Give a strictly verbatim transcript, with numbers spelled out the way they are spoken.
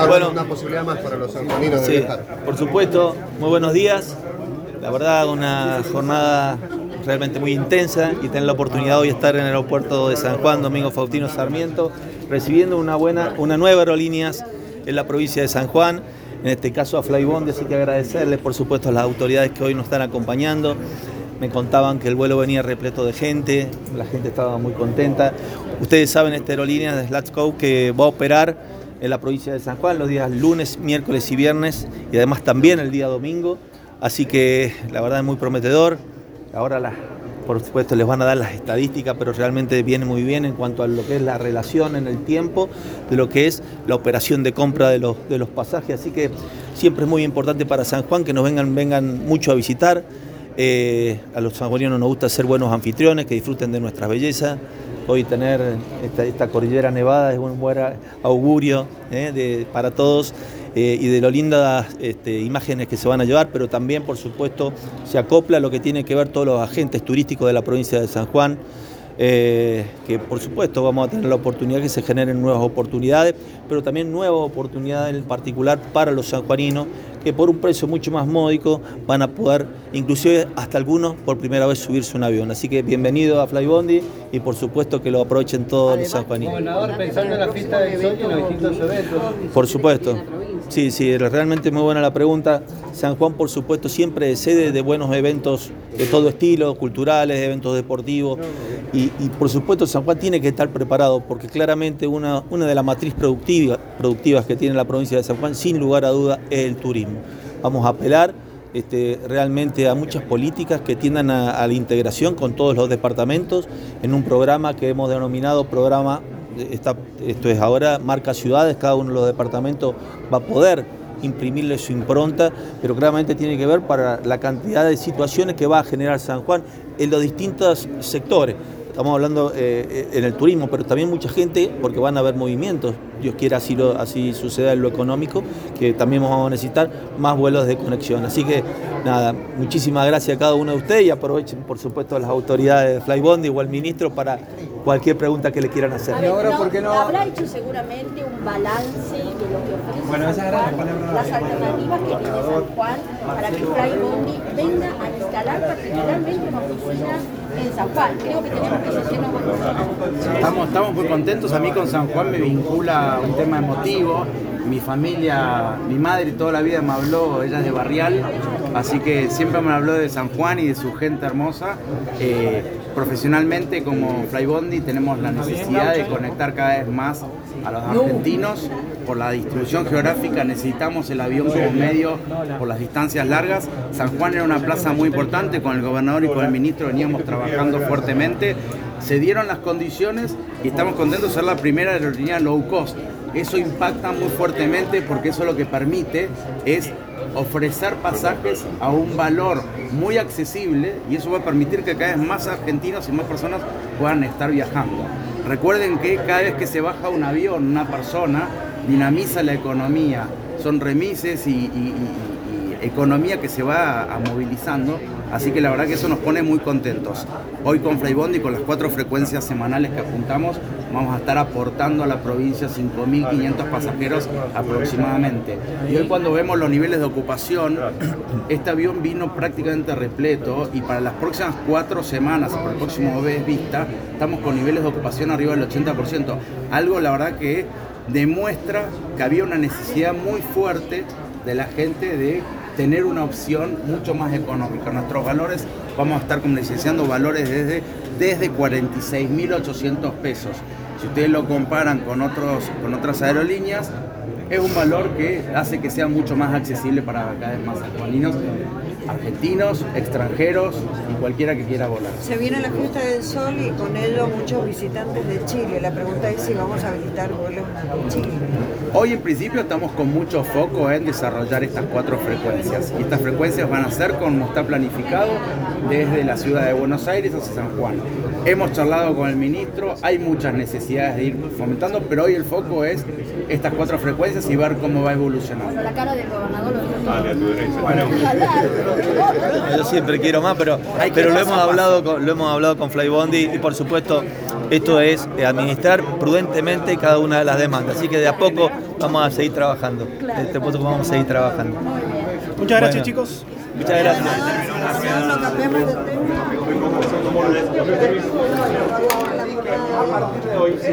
Bueno, una posibilidad más para los sanjuaninos de sí, viajar. por supuesto, muy buenos días. La verdad, una jornada realmente muy intensa y tener la oportunidad hoy de estar en el aeropuerto de San Juan, Domingo Faustino Sarmiento, recibiendo una buena, una nueva aerolíneas en la provincia de San Juan, en este caso a Flybondi, así que agradecerles por supuesto a las autoridades que hoy nos están acompañando. Me contaban que el vuelo venía repleto de gente, la gente estaba muy contenta. Ustedes saben, esta aerolínea de Slatco que va a operar en la provincia de San Juan los días lunes, miércoles y viernes, y además también el día domingo, así que la verdad es muy prometedor. Ahora la, por supuesto les van a dar las estadísticas, pero realmente viene muy bien en cuanto a lo que es la relación en el tiempo de lo que es la operación de compra de los, de los pasajes, así que siempre es muy importante para San Juan que nos vengan, vengan mucho a visitar. Eh, a los sanjuaninos nos gusta ser buenos anfitriones, que disfruten de nuestras bellezas. Hoy tener esta, esta cordillera nevada es un buen augurio eh, de, para todos eh, y de lo lindas este, imágenes que se van a llevar, pero también por supuesto se acopla a lo que tiene que ver todos los agentes turísticos de la provincia de San Juan, eh, que por supuesto vamos a tener la oportunidad que se generen nuevas oportunidades, pero también nuevas oportunidades en particular para los sanjuaninos, que por un precio mucho más módico van a poder, inclusive hasta algunos, por primera vez subirse a un avión. Así que bienvenido a Flybondi y por supuesto que lo aprovechen todos los sanjuaninos. Gobernador, pensando en la fiesta del sol y los distintos eventos. Por supuesto. Sí, sí, realmente muy buena la pregunta. San Juan, por supuesto, siempre es sede de buenos eventos de todo estilo, culturales, eventos deportivos. Y, y por supuesto, San Juan tiene que estar preparado, porque claramente una, una de las matrices productiva, productivas que tiene la provincia de San Juan, sin lugar a duda, es el turismo. Vamos a apelar este, realmente a muchas políticas que tiendan a, a la integración con todos los departamentos en un programa que hemos denominado programa. Esta, esto es ahora marca ciudades, cada uno de los departamentos va a poder imprimirle su impronta, pero claramente tiene que ver para la cantidad de situaciones que va a generar San Juan en los distintos sectores. Estamos hablando eh, en el turismo, pero también mucha gente, porque van a haber movimientos, Dios quiera así, lo, así suceda en lo económico, que también vamos a necesitar más vuelos de conexión. Así que nada, muchísimas gracias a cada uno de ustedes y aprovechen por supuesto a las autoridades de Flybondi o al ministro para cualquier pregunta que le quieran hacer. A ver, ahora, ¿por qué no? Habrá hecho seguramente un balance de lo que ofrece bueno, San Juan, las alternativas que tiene San Juan para que Flybondi venga a instalar particularmente una oficina en San Juan. Creo que tenemos que hacernos con estamos, estamos muy contentos. A mí con San Juan me vincula un tema emotivo. Mi familia, mi madre toda la vida me habló, ella es de Barrial, así que siempre me habló de San Juan y de su gente hermosa. Eh, profesionalmente como Flybondi tenemos la necesidad de conectar cada vez más a los argentinos. Por la distribución geográfica necesitamos el avión como medio por las distancias largas. San Juan era una plaza muy importante, con el gobernador y con el ministro veníamos trabajando fuertemente. Se dieron las condiciones y estamos contentos de ser la primera aerolínea low cost. Eso impacta muy fuertemente porque eso lo que permite es ofrecer pasajes a un valor muy accesible y eso va a permitir que cada vez más argentinos y más personas puedan estar viajando. Recuerden que cada vez que se baja un avión, una persona dinamiza la economía, son remises y, y, y, y economía que se va a, a movilizando, así que la verdad que eso nos pone muy contentos. Hoy con Flybondi, con las cuatro frecuencias semanales que apuntamos, vamos a estar aportando a la provincia cinco mil quinientos pasajeros aproximadamente. Y hoy cuando vemos los niveles de ocupación, este avión vino prácticamente repleto y para las próximas cuatro semanas, por el próximo mes vista, estamos con niveles de ocupación arriba del ochenta por ciento. Algo la verdad que demuestra que había una necesidad muy fuerte de la gente de tener una opción mucho más económica. Nuestros valores, vamos a estar comercializando valores desde, desde cuarenta y seis mil ochocientos pesos. Si ustedes lo comparan con, otros, con otras aerolíneas, es un valor que hace que sea mucho más accesible para cada vez más sanjuaninos, argentinos, extranjeros y cualquiera que quiera volar. Se viene la fiesta del sol y con ello muchos visitantes de Chile. La pregunta es si vamos a visitar vuelos en Chile. Hoy en principio estamos con mucho foco en desarrollar estas cuatro frecuencias. Y estas frecuencias van a ser como está planificado desde la ciudad de Buenos Aires hacia San Juan. Hemos charlado con el ministro, hay muchas necesidades de ir fomentando, pero hoy el foco es estas cuatro frecuencias y ver cómo va evolucionando. La cara del gobernador lo bueno, yo siempre quiero más, pero, pero lo hemos hablado con, lo hemos hablado con Flybondi y por supuesto Esto es eh, administrar prudentemente cada una de las demandas. Así que de a poco vamos a seguir trabajando. De a poco vamos a seguir trabajando. Muchas gracias, Bueno, chicos. Muchas gracias. No cambiamos de tema.